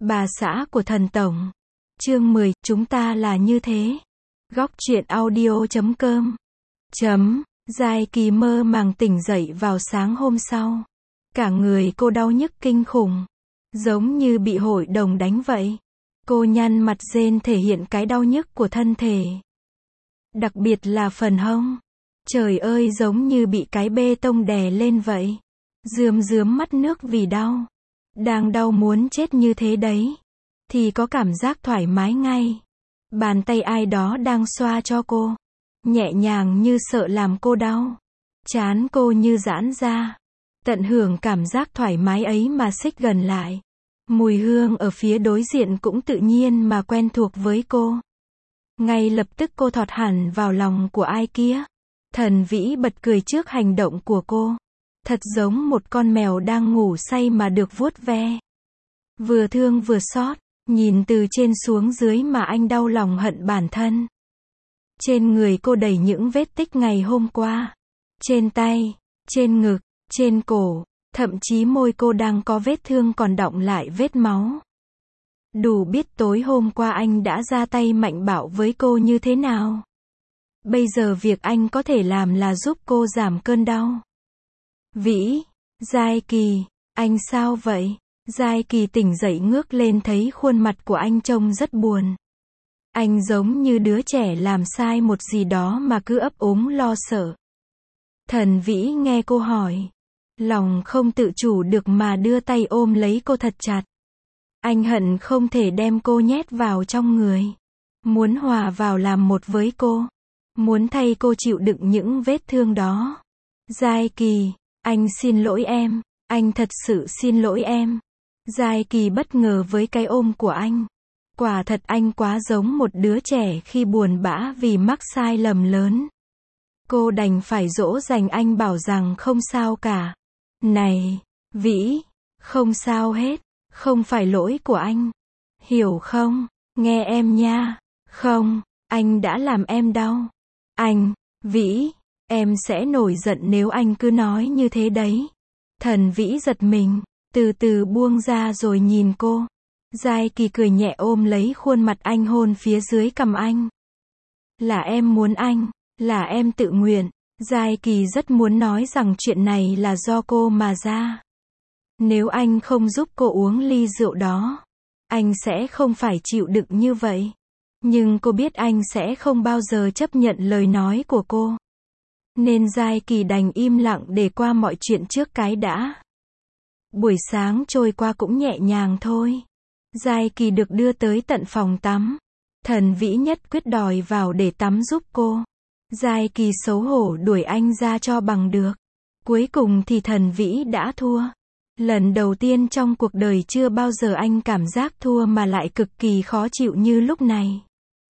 Bà xã của thần tổng. Chương 10, chúng ta là như thế. Góc truyện audio.com. Giai Kỳ mơ màng tỉnh dậy vào sáng hôm sau. Cả người cô đau nhức kinh khủng. Giống như bị hội đồng đánh vậy. Cô nhăn mặt rên thể hiện cái đau nhức của thân thể. Đặc biệt là phần hông. Trời ơi, giống như bị cái bê tông đè lên vậy. Rướm rướm mắt nước vì đau. Đang đau muốn chết như thế đấy. Thì có cảm giác thoải mái ngay. Bàn tay ai đó đang xoa cho cô. Nhẹ nhàng như sợ làm cô đau. Trán cô như giãn ra. Tận hưởng cảm giác thoải mái ấy mà xích gần lại. Mùi hương ở phía đối diện cũng tự nhiên mà quen thuộc với cô. Ngay lập tức cô thọt hẳn vào lòng của ai kia. Thần Vĩ bật cười trước hành động của cô. Thật giống một con mèo đang ngủ say mà được vuốt ve. Vừa thương vừa xót, nhìn từ trên xuống dưới mà anh đau lòng hận bản thân. Trên người cô đầy những vết tích ngày hôm qua. Trên tay, trên ngực, trên cổ, thậm chí môi cô đang có vết thương còn đọng lại vết máu. Đủ biết tối hôm qua anh đã ra tay mạnh bạo với cô như thế nào. Bây giờ việc anh có thể làm là giúp cô giảm cơn đau. Vĩ, Giai Kỳ, anh sao vậy? Giai Kỳ tỉnh dậy ngước lên thấy khuôn mặt của anh trông rất buồn. Anh giống như đứa trẻ làm sai một gì đó mà cứ ấp úng lo sợ. Thần Vĩ nghe cô hỏi. Lòng không tự chủ được mà đưa tay ôm lấy cô thật chặt. Anh hận không thể đem cô nhét vào trong người. Muốn hòa vào làm một với cô. Muốn thay cô chịu đựng những vết thương đó. Giai Kỳ, anh xin lỗi em. Anh thật sự xin lỗi em. Giai Kỳ bất ngờ với cái ôm của anh. Quả thật anh quá giống một đứa trẻ khi buồn bã vì mắc sai lầm lớn. Cô đành phải dỗ dành anh bảo rằng không sao cả. Này, Vĩ, không sao hết. Không phải lỗi của anh. Hiểu không? Nghe em nha. Không, anh đã làm em đau. Anh, Vĩ, em sẽ nổi giận nếu anh cứ nói như thế đấy. Thần Vĩ giật mình, từ từ buông ra rồi nhìn cô. Giai Kỳ cười nhẹ ôm lấy khuôn mặt anh hôn phía dưới cằm anh. Là em muốn anh, là em tự nguyện. Giai Kỳ rất muốn nói rằng chuyện này là do cô mà ra. Nếu anh không giúp cô uống ly rượu đó, anh sẽ không phải chịu đựng như vậy. Nhưng cô biết anh sẽ không bao giờ chấp nhận lời nói của cô. Nên Giai Kỳ đành im lặng để qua mọi chuyện trước cái đã. Buổi sáng trôi qua cũng nhẹ nhàng thôi. Giai Kỳ được đưa tới tận phòng tắm. Thần Vĩ nhất quyết đòi vào để tắm giúp cô. Giai Kỳ xấu hổ đuổi anh ra cho bằng được. Cuối cùng thì Thần Vĩ đã thua. Lần đầu tiên trong cuộc đời chưa bao giờ anh cảm giác thua mà lại cực kỳ khó chịu như lúc này.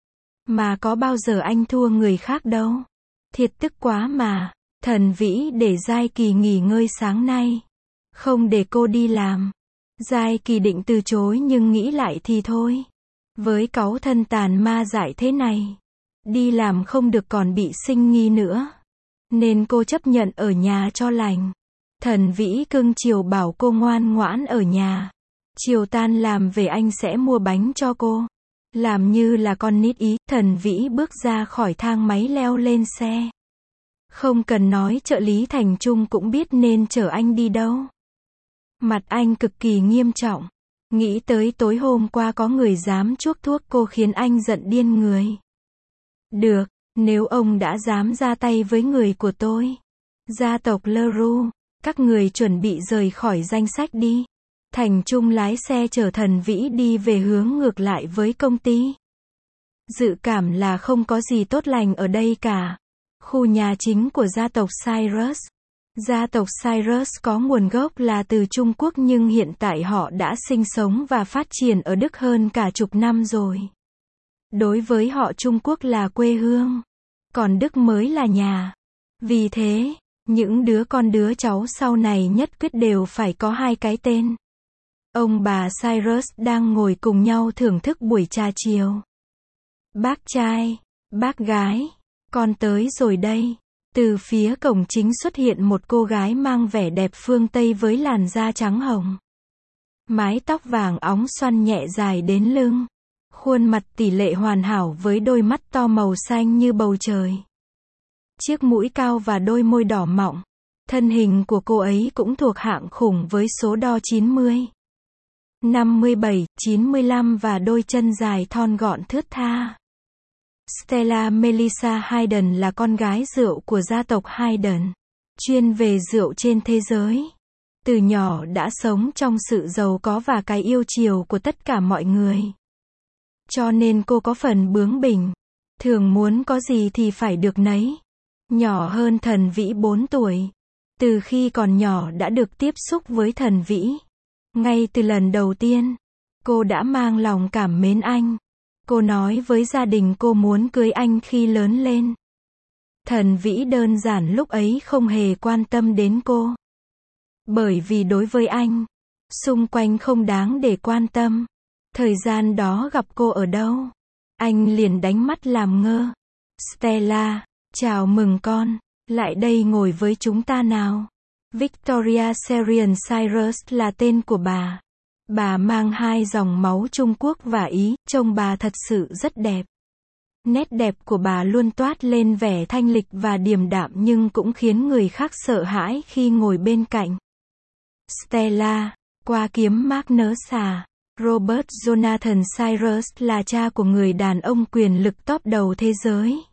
Mà có bao giờ anh thua người khác đâu. Thiệt tức quá mà. Thần Vĩ để Giai Kỳ nghỉ ngơi sáng nay. Không để cô đi làm. Giai Kỳ định từ chối nhưng nghĩ lại thì thôi. Với cáu thân tàn ma dại thế này, đi làm không được còn bị sinh nghi nữa. Nên cô chấp nhận ở nhà cho lành. Thần Vĩ cưng chiều bảo cô ngoan ngoãn ở nhà. Chiều tan làm về anh sẽ mua bánh cho cô. Làm như là con nít ý, Thần Vĩ bước ra khỏi thang máy leo lên xe. Không cần nói trợ lý Thành Trung cũng biết nên chở anh đi đâu. Mặt anh cực kỳ nghiêm trọng. Nghĩ tới tối hôm qua có người dám chuốc thuốc cô khiến anh giận điên người. Được, nếu ông đã dám ra tay với người của tôi. Gia tộc Leroux, các người chuẩn bị rời khỏi danh sách đi. Thành Trung lái xe chở Thần Vĩ đi về hướng ngược lại với công ty. Dự cảm là không có gì tốt lành ở đây cả. Khu nhà chính của gia tộc Cyrus. Gia tộc Cyrus có nguồn gốc là từ Trung Quốc nhưng hiện tại họ đã sinh sống và phát triển ở Đức hơn cả chục năm rồi. Đối với họ Trung Quốc là quê hương, còn Đức mới là nhà. Vì thế, những đứa con đứa cháu sau này nhất quyết đều phải có hai cái tên. Ông bà Cyrus đang ngồi cùng nhau thưởng thức buổi trà chiều. Bác trai, bác gái, con tới rồi đây. Từ phía cổng chính xuất hiện một cô gái mang vẻ đẹp phương Tây với làn da trắng hồng. Mái tóc vàng óng xoăn nhẹ dài đến lưng. Khuôn mặt tỷ lệ hoàn hảo với đôi mắt to màu xanh như bầu trời. Chiếc mũi cao và đôi môi đỏ mọng. Thân hình của cô ấy cũng thuộc hạng khủng với số đo 90, 57, 95 và đôi chân dài thon gọn thướt tha. Stella Melissa Hayden là con gái rượu của gia tộc Hayden, chuyên về rượu trên thế giới. Từ nhỏ đã sống trong sự giàu có và cái yêu chiều của tất cả mọi người. Cho nên cô có phần bướng bỉnh, thường muốn có gì thì phải được nấy. Nhỏ hơn Thần Vĩ 4 tuổi. Từ khi còn nhỏ đã được tiếp xúc với Thần Vĩ. Ngay từ lần đầu tiên, cô đã mang lòng cảm mến anh. Cô nói với gia đình cô muốn cưới anh khi lớn lên. Thần Vĩ đơn giản lúc ấy không hề quan tâm đến cô. Bởi vì đối với anh, xung quanh không đáng để quan tâm. Thời gian đó gặp cô ở đâu, anh liền đánh mắt làm ngơ. Stella, chào mừng con, lại đây ngồi với chúng ta nào. Victoria Syrian Cyrus là tên của bà. Bà mang 2 dòng máu Trung Quốc và Ý, trông bà thật sự rất đẹp. Nét đẹp của bà luôn toát lên vẻ thanh lịch và điềm đạm nhưng cũng khiến người khác sợ hãi khi ngồi bên cạnh. Stella, qua kiếm Magnus à. Robert Jonathan Cyrus là cha của người đàn ông quyền lực top đầu thế giới.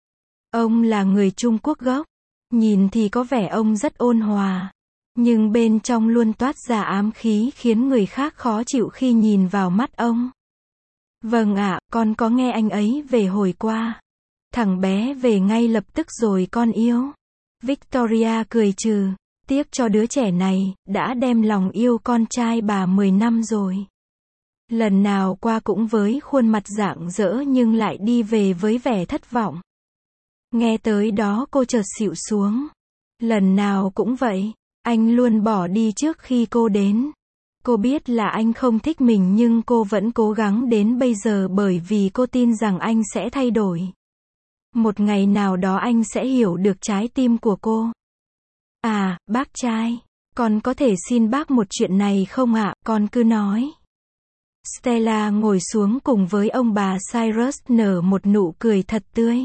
Ông là người Trung Quốc gốc. Nhìn thì có vẻ ông rất ôn hòa. Nhưng bên trong luôn toát ra ám khí khiến người khác khó chịu khi nhìn vào mắt ông. Vâng ạ, con có nghe anh ấy về hồi qua. Thằng bé về ngay lập tức rồi con yêu. Victoria cười trừ. Tiếc cho đứa trẻ này, đã đem lòng yêu con trai bà 10 năm rồi. Lần nào qua cũng với khuôn mặt rạng rỡ nhưng lại đi về với vẻ thất vọng. Nghe tới đó cô chợt xịu xuống. Lần nào cũng vậy, anh luôn bỏ đi trước khi cô đến. Cô biết là anh không thích mình nhưng cô vẫn cố gắng đến bây giờ bởi vì cô tin rằng anh sẽ thay đổi. Một ngày nào đó anh sẽ hiểu được trái tim của cô. À, bác trai, con có thể xin bác một chuyện này không ạ, con cứ nói. Stella ngồi xuống cùng với ông bà Cyrus nở một nụ cười thật tươi.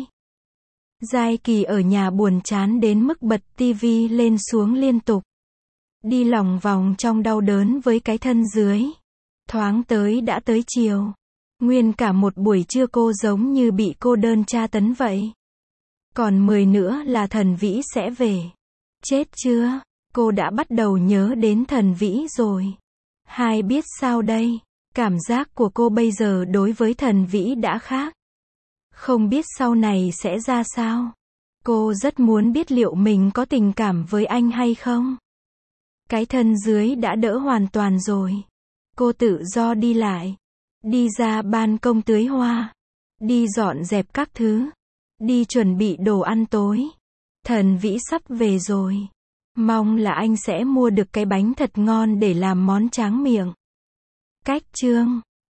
Giai Kỳ ở nhà buồn chán đến mức bật tivi lên xuống liên tục. Đi lòng vòng trong đau đớn với cái thân dưới. Thoáng tới đã tới chiều. Nguyên cả một buổi trưa cô giống như bị cô đơn tra tấn vậy. Còn 10 nữa là Thần Vĩ sẽ về. Chết chưa? Cô đã bắt đầu nhớ đến Thần Vĩ rồi. Hai biết sao đây? Cảm giác của cô bây giờ đối với Thần Vĩ đã khác. Không biết sau này sẽ ra sao. Cô rất muốn biết liệu mình có tình cảm với anh hay không. Cái thân dưới đã đỡ hoàn toàn rồi. Cô tự do đi lại. Đi ra ban công tưới hoa. Đi dọn dẹp các thứ. Đi chuẩn bị đồ ăn tối. Thần Vĩ sắp về rồi. Mong là anh sẽ mua được cái bánh thật ngon để làm món tráng miệng. Cách chương